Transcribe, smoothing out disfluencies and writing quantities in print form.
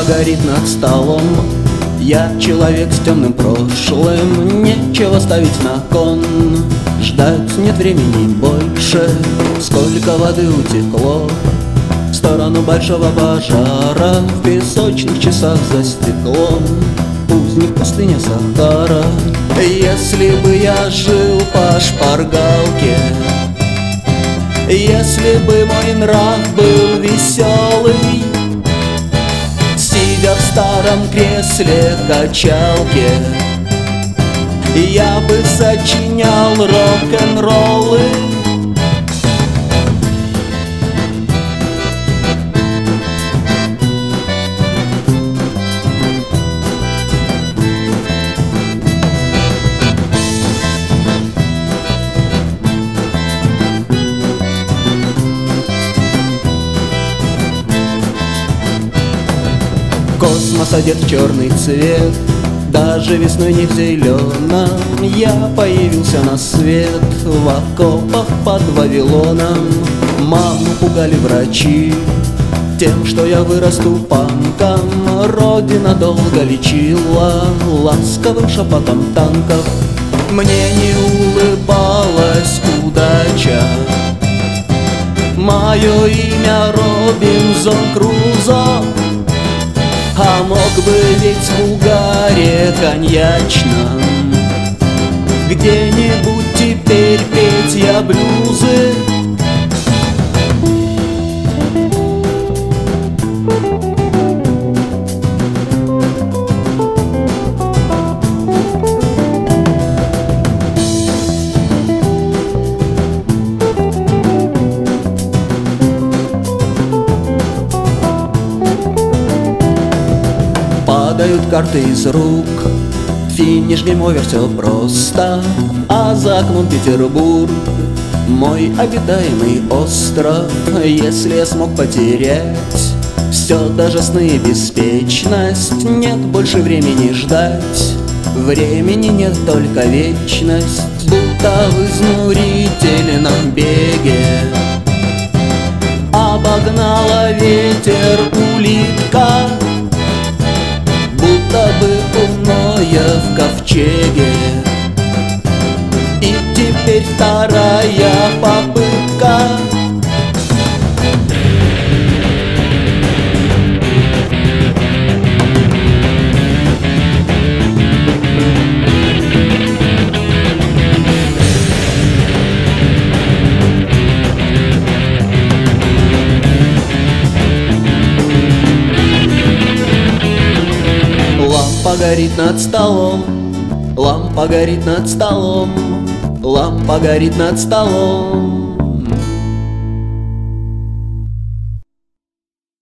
горит над столом. Я человек с темным прошлым, нечего ставить на кон. Ждать нет времени больше, сколько воды утекло в сторону большого пожара. В песочных часах за стеклом узник пустыня Сахара. Если бы я жил по шпаргалке, если бы мой нрав был веселый, сидя в старом кресле качалке, я бы сочинял рок-н-роллы. Космос одет в черный цвет, даже весной не в зеленом. Я появился на свет в окопах под Вавилоном. Маму пугали врачи тем, что я вырасту панком. Родина долго лечила ласковым шепотом танков. Мне не улыбалась удача, мое имя Робинзон Крузо. А мог бы ведь в угаре коньячном где-нибудь теперь петь я блюзы. Падают карты из рук, финиш, гейм-овер, все просто. А за окном Петербург, мой обитаемый остров. Если я смог потерять все, даже сны и беспечность, нет больше времени ждать, времени нет, только вечность. Будто в изнурительном беге обогнала ветер улитка, будто бы умная в ковчеге. И теперь вторая попытка. Лампа горит над столом, лампа горит над столом, лампа горит над столом.